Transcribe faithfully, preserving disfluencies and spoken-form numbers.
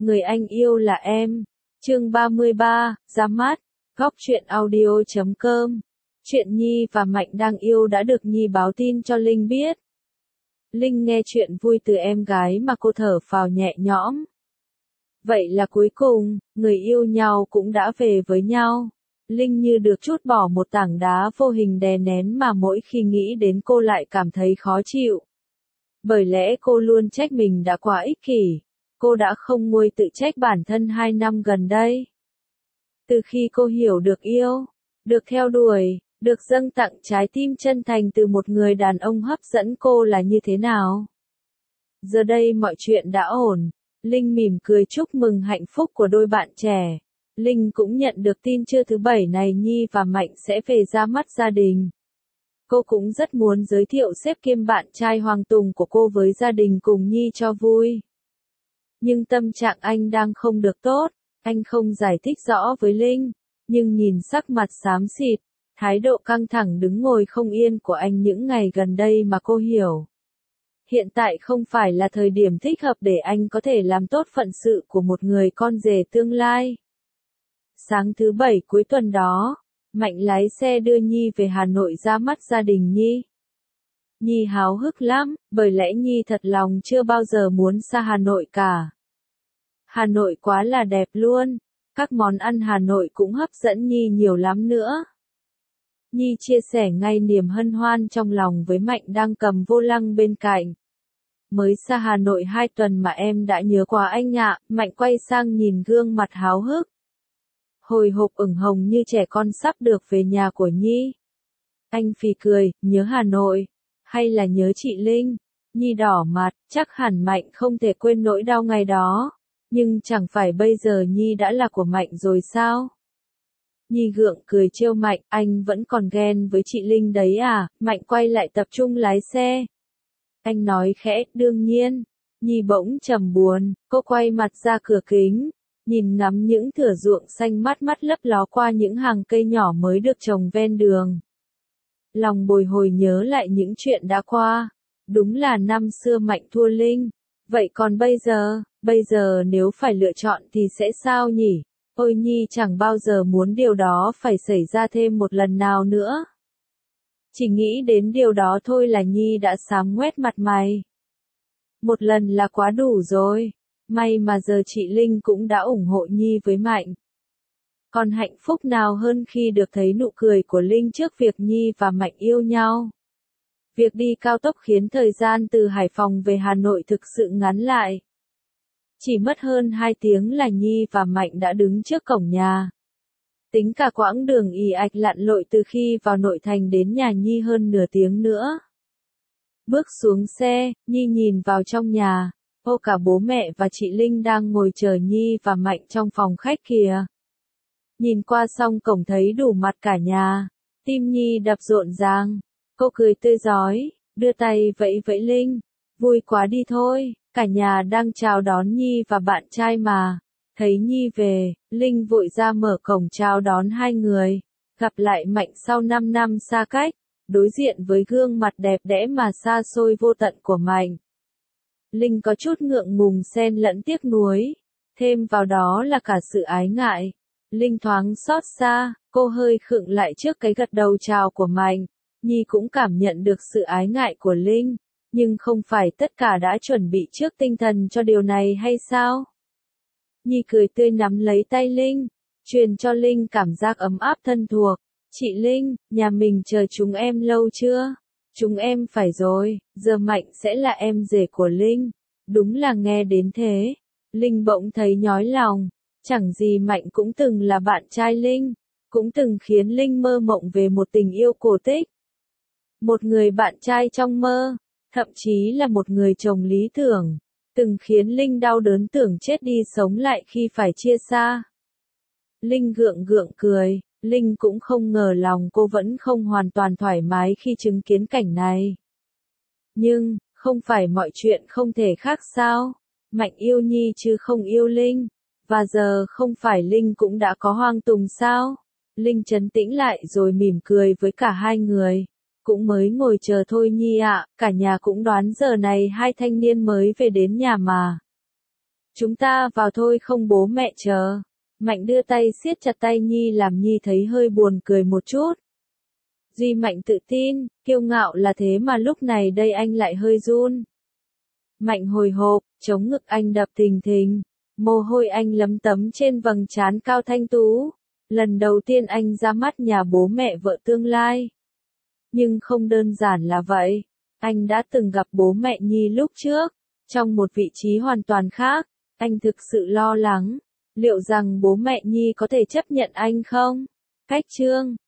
Người anh yêu là em. Chương ba mươi ba, ra mắt. Góc truyện audio chấm com. Chuyện Nhi và Mạnh đang yêu đã được Nhi báo tin cho Linh biết. Linh nghe chuyện vui từ em gái mà cô thở phào nhẹ nhõm. Vậy là cuối cùng, người yêu nhau cũng đã về với nhau. Linh như được trút bỏ một tảng đá vô hình đè nén mà mỗi khi nghĩ đến cô lại cảm thấy khó chịu. Bởi lẽ cô luôn trách mình đã quá ích kỷ. Cô đã không nguôi tự trách bản thân hai năm gần đây. Từ khi cô hiểu được yêu, được theo đuổi, được dâng tặng trái tim chân thành từ một người đàn ông hấp dẫn cô là như thế nào? Giờ đây mọi chuyện đã ổn. Linh mỉm cười chúc mừng hạnh phúc của đôi bạn trẻ. Linh cũng nhận được tin trưa thứ bảy này Nhi và Mạnh sẽ về ra mắt gia đình. Cô cũng rất muốn giới thiệu sếp kiêm bạn trai Hoàng Tùng của cô với gia đình cùng Nhi cho vui. Nhưng tâm trạng anh đang không được tốt, anh không giải thích rõ với Linh, nhưng nhìn sắc mặt xám xịt, thái độ căng thẳng đứng ngồi không yên của anh những ngày gần đây mà cô hiểu. Hiện tại không phải là thời điểm thích hợp để anh có thể làm tốt phận sự của một người con rể tương lai. Sáng thứ bảy cuối tuần đó, Mạnh lái xe đưa Nhi về Hà Nội ra mắt gia đình Nhi. Nhi háo hức lắm, bởi lẽ Nhi thật lòng chưa bao giờ muốn xa Hà Nội cả. Hà Nội quá là đẹp luôn, các món ăn Hà Nội cũng hấp dẫn Nhi nhiều lắm nữa. Nhi chia sẻ ngay niềm hân hoan trong lòng với Mạnh đang cầm vô lăng bên cạnh. Mới xa Hà Nội hai tuần mà em đã nhớ quá anh ạ, Mạnh quay sang nhìn gương mặt háo hức. Hồi hộp ửng hồng như trẻ con sắp được về nhà của Nhi. Anh phì cười, nhớ Hà Nội, hay là nhớ chị Linh? Nhi đỏ mặt, chắc hẳn Mạnh không thể quên nỗi đau ngày đó. Nhưng chẳng phải bây giờ Nhi đã là của Mạnh rồi sao? Nhi gượng cười trêu Mạnh, anh vẫn còn ghen với chị Linh đấy à? Mạnh quay lại tập trung lái xe. Anh nói khẽ, đương nhiên. Nhi bỗng trầm buồn, cô quay mặt ra cửa kính, nhìn ngắm những thửa ruộng xanh mát mắt lấp ló qua những hàng cây nhỏ mới được trồng ven đường. Lòng bồi hồi nhớ lại những chuyện đã qua. Đúng là năm xưa Mạnh thua Linh. Vậy còn bây giờ, bây giờ nếu phải lựa chọn thì sẽ sao nhỉ? Ôi Nhi chẳng bao giờ muốn điều đó phải xảy ra thêm một lần nào nữa. Chỉ nghĩ đến điều đó thôi là Nhi đã xám ngoét mặt mày. Một lần là quá đủ rồi. May mà giờ chị Linh cũng đã ủng hộ Nhi với Mạnh. Còn hạnh phúc nào hơn khi được thấy nụ cười của Linh trước việc Nhi và Mạnh yêu nhau. Việc đi cao tốc khiến thời gian từ Hải Phòng về Hà Nội thực sự ngắn lại. Chỉ mất hơn hai tiếng là Nhi và Mạnh đã đứng trước cổng nhà. Tính cả quãng đường ì ạch lặn lội từ khi vào nội thành đến nhà Nhi hơn nửa tiếng nữa. Bước xuống xe, Nhi nhìn vào trong nhà. Ô cả bố mẹ và chị Linh đang ngồi chờ Nhi và Mạnh trong phòng khách kìa. Nhìn qua xong cổng thấy đủ mặt cả nhà. Tim Nhi đập rộn ràng. Cô cười tươi rói, đưa tay vẫy vẫy Linh. Vui quá đi thôi, cả nhà đang chào đón Nhi và bạn trai mà. Thấy Nhi về, Linh vội ra mở cổng chào đón hai người. Gặp lại Mạnh sau năm năm xa cách, đối diện với gương mặt đẹp đẽ mà xa xôi vô tận của Mạnh. Linh có chút ngượng ngùng xen lẫn tiếc nuối, thêm vào đó là cả sự ái ngại. Linh thoáng xót xa, cô hơi khựng lại trước cái gật đầu chào của Mạnh. Nhi cũng cảm nhận được sự ái ngại của Linh, nhưng không phải tất cả đã chuẩn bị trước tinh thần cho điều này hay sao? Nhi cười tươi nắm lấy tay Linh, truyền cho Linh cảm giác ấm áp thân thuộc. Chị Linh, nhà mình chờ chúng em lâu chưa? Chúng em phải rồi, giờ Mạnh sẽ là em rể của Linh. Đúng là nghe đến thế. Linh bỗng thấy nhói lòng. Chẳng gì Mạnh cũng từng là bạn trai Linh. Cũng từng khiến Linh mơ mộng về một tình yêu cổ tích. Một người bạn trai trong mơ. Thậm chí là một người chồng lý tưởng. Từng khiến Linh đau đớn tưởng chết đi sống lại khi phải chia xa. Linh gượng gượng cười. Linh cũng không ngờ lòng cô vẫn không hoàn toàn thoải mái khi chứng kiến cảnh này. Nhưng, không phải mọi chuyện không thể khác sao? Mạnh yêu Nhi chứ không yêu Linh. Và giờ không phải Linh cũng đã có Hoàng Tùng sao? Linh trấn tĩnh lại rồi mỉm cười với cả hai người. Cũng mới ngồi chờ thôi Nhi ạ, cả nhà cũng đoán giờ này hai thanh niên mới về đến nhà mà. Chúng ta vào thôi không bố mẹ chờ. Mạnh đưa tay siết chặt tay Nhi làm Nhi thấy hơi buồn cười một chút. Duy Mạnh tự tin, kiêu ngạo là thế mà lúc này đây anh lại hơi run. Mạnh hồi hộp, chống ngực anh đập thình thình, mồ hôi anh lấm tấm trên vầng trán cao thanh tú. Lần đầu tiên anh ra mắt nhà bố mẹ vợ tương lai. Nhưng không đơn giản là vậy, anh đã từng gặp bố mẹ Nhi lúc trước, trong một vị trí hoàn toàn khác. Anh thực sự lo lắng, liệu rằng bố mẹ Nhi có thể chấp nhận anh không? Cách chương